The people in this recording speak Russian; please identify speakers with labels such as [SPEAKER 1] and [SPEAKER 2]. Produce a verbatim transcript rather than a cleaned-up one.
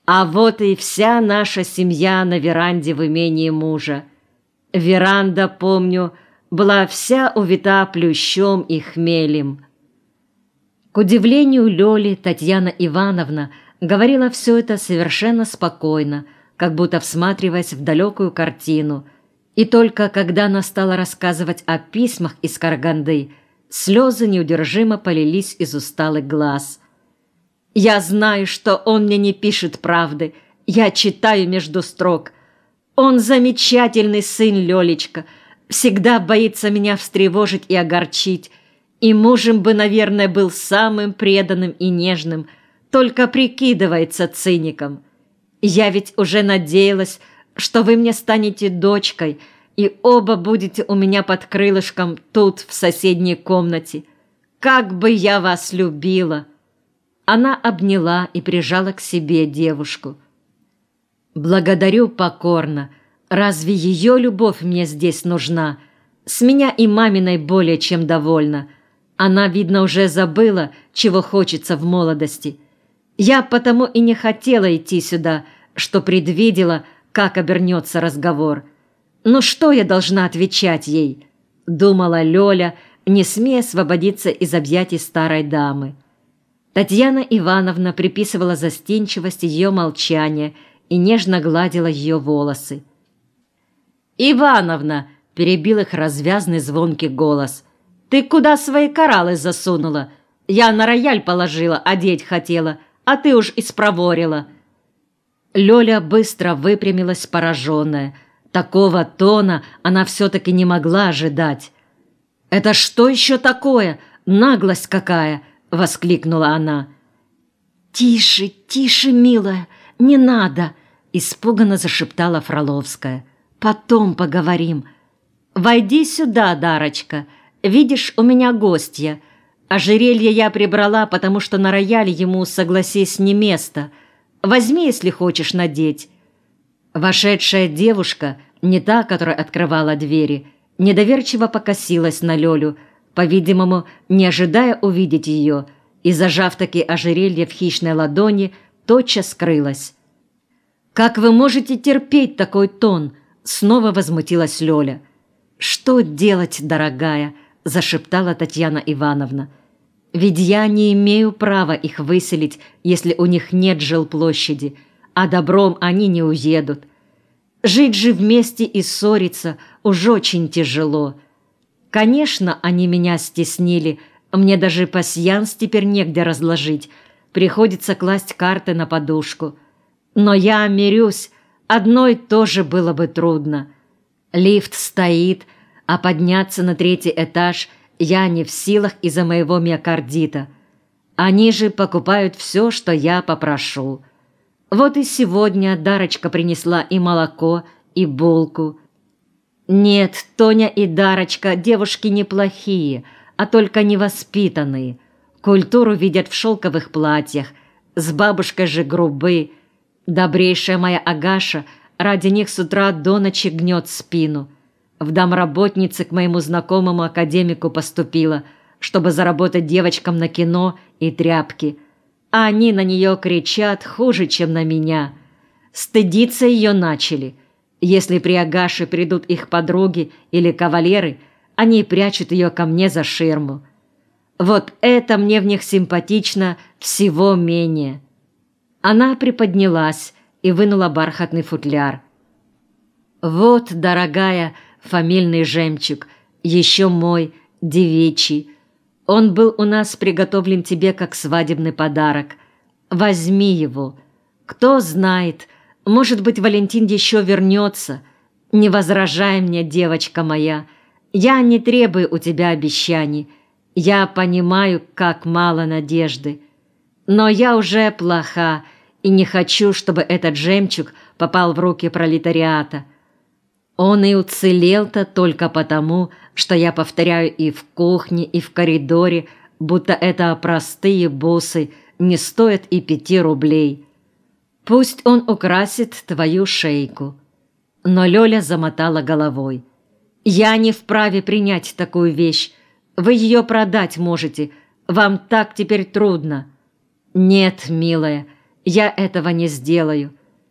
[SPEAKER 1] А вот и вся наша семья на веранде в имении мужа. Веранда, помню, была вся увита плющом и хмелем. К удивлению Лёли, Татьяна Ивановна говорила все это совершенно спокойно, как будто всматриваясь в далекую картину, и только когда она стала рассказывать о письмах из Караганды, слезы неудержимо полились из усталых глаз. «Я знаю, что он мне не пишет правды. Я читаю между строк. Он замечательный сын, Лёлечка, всегда боится меня встревожить и огорчить, и мужем бы, наверное, был самым преданным и нежным, только прикидывается циником. Я ведь уже надеялась, что вы мне станете дочкой, и оба будете у меня под крылышком тут, в соседней комнате. Как бы я вас любила!» Она обняла и прижала к себе девушку. «Благодарю покорно. Разве ее любовь мне здесь нужна? С меня и маминой более чем довольна. Она, видно, уже забыла, чего хочется в молодости. Я потому и не хотела идти сюда, что предвидела, как обернется разговор. Ну что я должна отвечать ей?» — думала Лёля, не смея освободиться из объятий старой дамы. Татьяна Ивановна приписывала застенчивость ее молчания и нежно гладила ее волосы. «Ивановна!» — перебил их развязный звонкий голос. «Ты куда свои кораллы засунула? Я на рояль положила, одеть хотела, а ты уж испроворила». Лёля быстро выпрямилась, пораженная. Такого тона она все-таки не могла ожидать. «Это что еще такое? Наглость какая!» — воскликнула она. «Тише, тише, милая, не надо!» — испуганно зашептала Фроловская. «Потом поговорим. Войди сюда, Дарочка. Видишь, у меня гостья. Ожерелье я прибрала, потому что на рояле ему, согласись, не место. Возьми, если хочешь, надеть». Вошедшая девушка, не та, которая открывала двери, недоверчиво покосилась на Лёлю, по-видимому, не ожидая увидеть ее, и, зажав таки ожерелье в хищной ладони, тотчас скрылась. «Как вы можете терпеть такой тон?» — снова возмутилась Лёля. «Что делать, дорогая?» — зашептала Татьяна Ивановна. «Ведь я не имею права их выселить, если у них нет жилплощади, а добром они не уедут. Жить же вместе и ссориться уж очень тяжело. Конечно, они меня стеснили, мне даже пасьянс теперь негде разложить, приходится класть карты на подушку. Но я мирюсь, одной тоже было бы трудно. Лифт стоит, а подняться на третий этаж я не в силах из-за моего миокардита. Они же покупают все, что я попрошу. Вот и сегодня Дарочка принесла и молоко, и булку. Нет, Тоня и Дарочка девушки неплохие, а только невоспитанные. Культуру видят в шелковых платьях, с бабушкой же грубы. Добрейшая моя Агаша ради них с утра до ночи гнет спину. В домработнице к моему знакомому академику поступила, чтобы заработать девочкам на кино и тряпки. А они на нее кричат хуже, чем на меня. Стыдиться ее начали. Если при Агаше придут их подруги или кавалеры, они прячут ее ко мне за ширму. Вот это мне в них симпатично всего менее». Она приподнялась и вынула бархатный футляр. «Вот, дорогая, фамильный жемчуг, еще мой, девичий. Он был у нас приготовлен тебе как свадебный подарок. Возьми его. Кто знает, может быть, Валентин еще вернется. Не возражай мне, девочка моя. Я не требую у тебя обещаний. Я понимаю, как мало надежды. Но я уже плоха и не хочу, чтобы этот жемчуг попал в руки пролетариата. Он и уцелел-то только потому, что я повторяю и в кухне, и в коридоре, будто это простые бусы не стоят и пяти рублей. Пусть он украсит твою шейку». Но Лёля замотала головой. «Я не вправе принять такую вещь. Вы ее продать можете. Вам так теперь трудно». «Нет, милая, Я этого не сделаю.